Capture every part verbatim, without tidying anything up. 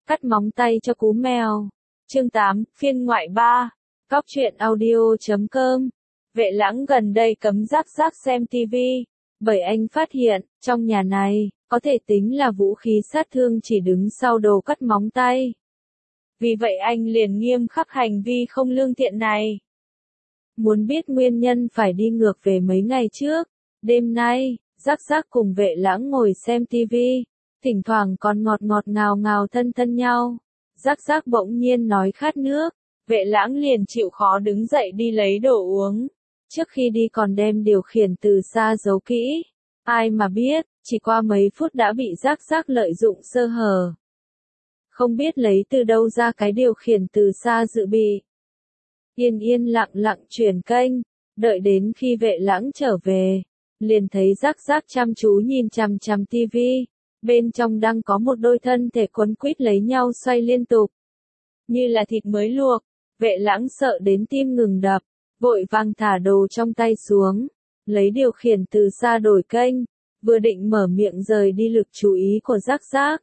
Cắt móng tay cho cú mèo. Chương tám, phiên ngoại ba. Cóc truyện audio chấm com. Vệ Lãng gần đây cấm Giác Giác xem tivi, bởi anh phát hiện, trong nhà này, có thể tính là vũ khí sát thương chỉ đứng sau đồ cắt móng tay. Vì vậy anh liền nghiêm khắc hành vi không lương thiện này. Muốn biết nguyên nhân phải đi ngược về mấy ngày trước. Đêm nay, Giác Giác cùng Vệ Lãng ngồi xem tivi, thỉnh thoảng còn ngọt ngọt ngào ngào thân thân nhau. Giác Giác bỗng nhiên nói khát nước, Vệ Lãng liền chịu khó đứng dậy đi lấy đồ uống. Trước khi đi còn đem điều khiển từ xa giấu kỹ. Ai mà biết, chỉ qua mấy phút đã bị Giác Giác lợi dụng sơ hở. Không biết lấy từ đâu ra cái điều khiển từ xa dự bị. Yên yên lặng lặng chuyển kênh, đợi đến khi Vệ Lãng trở về, liền thấy Giác Giác chăm chú nhìn chằm chằm tivi, bên trong đang có một đôi thân thể quấn quýt lấy nhau xoay liên tục, như là thịt mới luộc. Vệ Lãng sợ đến tim ngừng đập, vội vàng thả đồ trong tay xuống, lấy điều khiển từ xa đổi kênh, vừa định mở miệng rời đi lực chú ý của Giác Giác,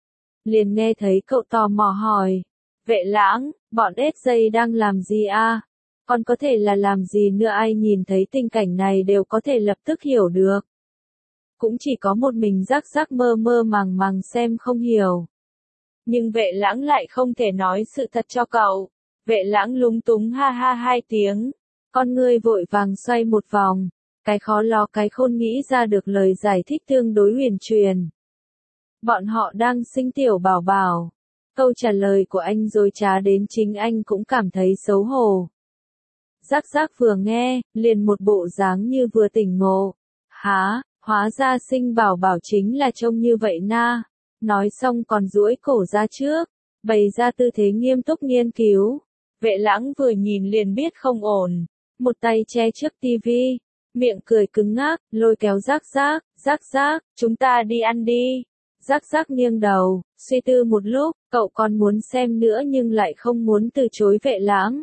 liền nghe thấy cậu tò mò hỏi, Vệ Lãng, bọn ét gi đang làm gì a? Còn có thể là làm gì nữa? Ai nhìn thấy tình cảnh này đều có thể lập tức hiểu được. Cũng chỉ có một mình Giác Giác mơ mơ màng màng xem không hiểu. Nhưng Vệ Lãng lại không thể nói sự thật cho cậu. Vệ Lãng lúng túng ha ha hai tiếng, con ngươi vội vàng xoay một vòng, cái khó lo cái khôn nghĩ ra được lời giải thích tương đối huyền truyền. Bọn họ đang sinh tiểu bảo bảo. Câu trả lời của anh dối trá đến chính anh cũng cảm thấy xấu hổ. Giác Giác vừa nghe, liền một bộ dáng như vừa tỉnh ngộ. Hả, hóa ra sinh bảo bảo chính là trông như vậy na. Nói xong còn duỗi cổ ra trước, bày ra tư thế nghiêm túc nghiên cứu. Vệ Lãng vừa nhìn liền biết không ổn, một tay che trước tivi, miệng cười cứng ngắc, lôi kéo Giác Giác, Giác Giác, chúng ta đi ăn đi. Giác Giác nghiêng đầu, suy tư một lúc, cậu còn muốn xem nữa nhưng lại không muốn từ chối Vệ Lãng.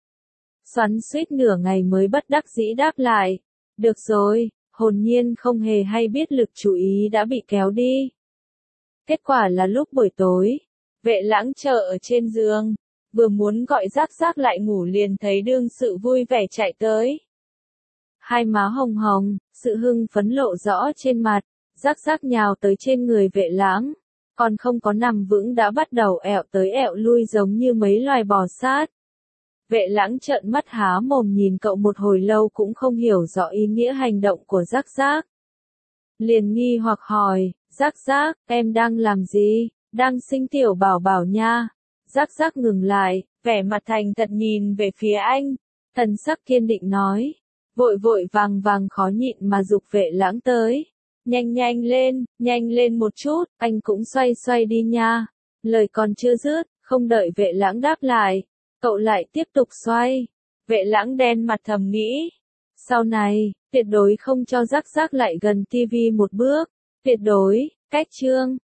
Xoắn suýt nửa ngày mới bất đắc dĩ đáp lại, được rồi, hồn nhiên không hề hay biết lực chú ý đã bị kéo đi. Kết quả là lúc buổi tối, Vệ Lãng chờ ở trên giường, vừa muốn gọi Giác Giác lại ngủ liền thấy đương sự vui vẻ chạy tới. Hai má hồng hồng, sự hưng phấn lộ rõ trên mặt, Giác Giác nhào tới trên người Vệ Lãng, còn không có nằm vững đã bắt đầu ẹo tới ẹo lui giống như mấy loài bò sát. Vệ Lãng trợn mắt há mồm nhìn cậu một hồi lâu cũng không hiểu rõ ý nghĩa hành động của Giác Giác. Liền nghi hoặc hỏi, Giác Giác, em đang làm gì? Đang sinh tiểu bảo bảo nha. Giác Giác ngừng lại, vẻ mặt thành thật nhìn về phía anh, thần sắc kiên định nói, vội vội vàng vàng khó nhịn mà giục Vệ Lãng tới. Nhanh nhanh lên, nhanh lên một chút, anh cũng xoay xoay đi nha. Lời còn chưa dứt, không đợi Vệ Lãng đáp lại, cậu lại tiếp tục xoay. Vệ Lãng đen mặt thầm nghĩ, sau này, tuyệt đối không cho Giác Giác lại gần tivi một bước, tuyệt đối, cách chương.